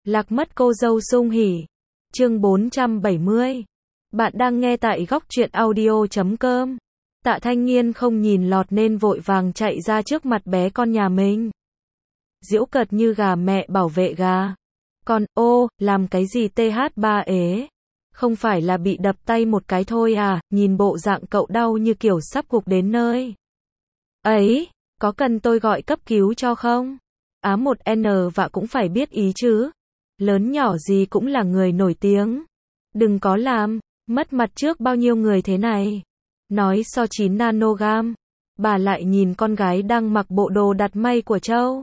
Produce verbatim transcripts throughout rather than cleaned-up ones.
Lạc mất cô dâu sung hỉ. Chương bốn trăm bảy mươi. Bạn đang nghe tại góc truyện audio chấm com. Tạ Thanh Nghiên không nhìn lọt nên vội vàng chạy ra trước mặt bé con nhà mình. Giễu cợt như gà mẹ bảo vệ gà. Con, ô, làm cái gì tê hát ba ế? Không phải là bị đập tay một cái thôi à, nhìn bộ dạng cậu đau như kiểu sắp gục đến nơi. Ấy, có cần tôi gọi cấp cứu cho không? Á một N và cũng phải biết ý chứ. Lớn nhỏ gì cũng là người nổi tiếng. Đừng có làm, mất mặt trước bao nhiêu người thế này. Nói so chín nanogam. Bà lại nhìn con gái đang mặc bộ đồ đặt may của Châu.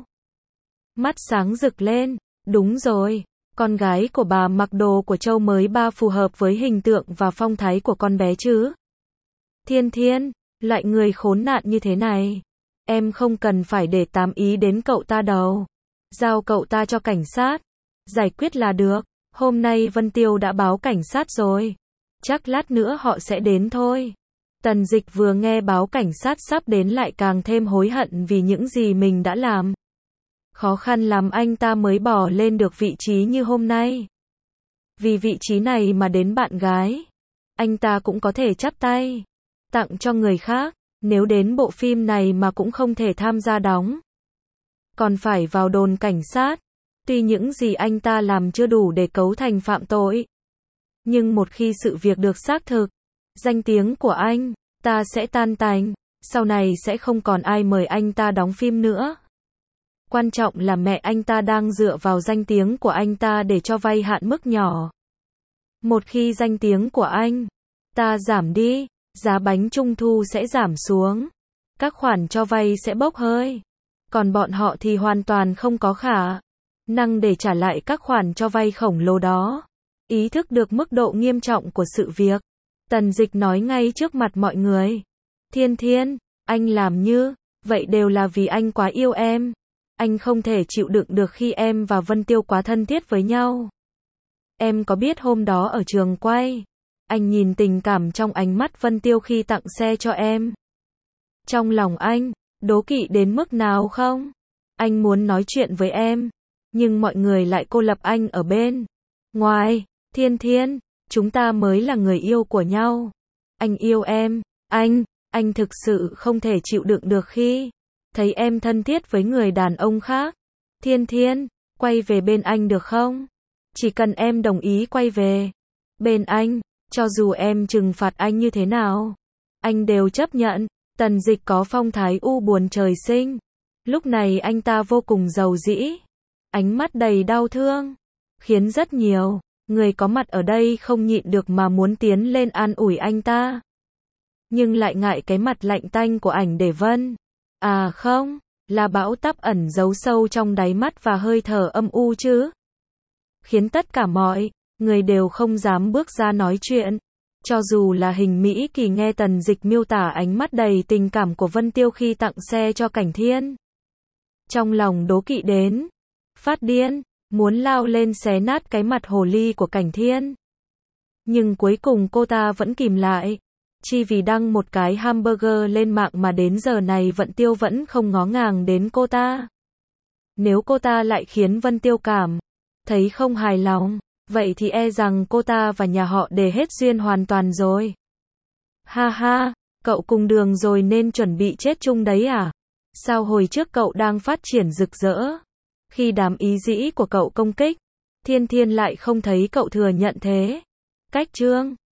Mắt sáng rực lên, đúng rồi. Con gái của bà mặc đồ của Châu mới ba phù hợp với hình tượng và phong thái của con bé chứ. Thiên Thiên, loại người khốn nạn như thế này. Em không cần phải để tám ý đến cậu ta đâu. Giao cậu ta cho cảnh sát. Giải quyết là được. Hôm nay Vân Tiêu đã báo cảnh sát rồi. Chắc lát nữa họ sẽ đến thôi. Tần Dịch vừa nghe báo cảnh sát sắp đến lại càng thêm hối hận vì những gì mình đã làm. Khó khăn lắm anh ta mới bỏ lên được vị trí như hôm nay. Vì vị trí này mà đến bạn gái, anh ta cũng có thể chắp tay tặng cho người khác. Nếu đến bộ phim này mà cũng không thể tham gia đóng, còn phải vào đồn cảnh sát. Tuy những gì anh ta làm chưa đủ để cấu thành phạm tội, nhưng một khi sự việc được xác thực, danh tiếng của anh ta sẽ tan tành. Sau này sẽ không còn ai mời anh ta đóng phim nữa. Quan trọng là mẹ anh ta đang dựa vào danh tiếng của anh ta để cho vay hạn mức nhỏ. Một khi danh tiếng của anh ta giảm đi, giá bánh trung thu sẽ giảm xuống. Các khoản cho vay sẽ bốc hơi. Còn bọn họ thì hoàn toàn không có khả năng để trả lại các khoản cho vay khổng lồ đó. Ý thức được mức độ nghiêm trọng của sự việc, Tần Dịch nói ngay trước mặt mọi người. Thiên Thiên, anh làm như vậy đều là vì anh quá yêu em. Anh không thể chịu đựng được khi em và Vân Tiêu quá thân thiết với nhau. Em có biết hôm đó ở trường quay, anh nhìn tình cảm trong ánh mắt Vân Tiêu khi tặng xe cho em. Trong lòng anh, đố kỵ đến mức nào không? Anh muốn nói chuyện với em, nhưng mọi người lại cô lập anh ở bên ngoài. Thiên Thiên, chúng ta mới là người yêu của nhau. Anh yêu em, anh, anh thực sự không thể chịu đựng được khi thấy em thân thiết với người đàn ông khác. Thiên Thiên, quay về bên anh được không? Chỉ cần em đồng ý quay về bên anh, cho dù em trừng phạt anh như thế nào, anh đều chấp nhận. Tần Dịch có phong thái u buồn trời sinh. Lúc này anh ta vô cùng giàu dĩ, ánh mắt đầy đau thương, khiến rất nhiều người có mặt ở đây không nhịn được mà muốn tiến lên an ủi anh ta. Nhưng lại ngại cái mặt lạnh tanh của ảnh để Vân. À không, là bão táp ẩn giấu sâu trong đáy mắt và hơi thở âm u chứ. Khiến tất cả mọi người đều không dám bước ra nói chuyện. Cho dù là Hình Mỹ Kỳ nghe Tần Dịch miêu tả ánh mắt đầy tình cảm của Vân Tiêu khi tặng xe cho Cảnh Thiên, trong lòng đố kỵ đến phát điên, muốn lao lên xé nát cái mặt hồ ly của Cảnh Thiên. Nhưng cuối cùng cô ta vẫn kìm lại. Chỉ vì đăng một cái hamburger lên mạng mà đến giờ này Vân Tiêu vẫn không ngó ngàng đến cô ta. Nếu cô ta lại khiến Vân Tiêu cảm thấy không hài lòng, vậy thì e rằng cô ta và nhà họ Đề hết duyên hoàn toàn rồi. Ha ha, cậu cùng đường rồi nên chuẩn bị chết chung đấy à? Sao hồi trước cậu đang phát triển rực rỡ, khi đám ý dĩ của cậu công kích, Thiên Thiên lại không thấy cậu thừa nhận thế? Cách chương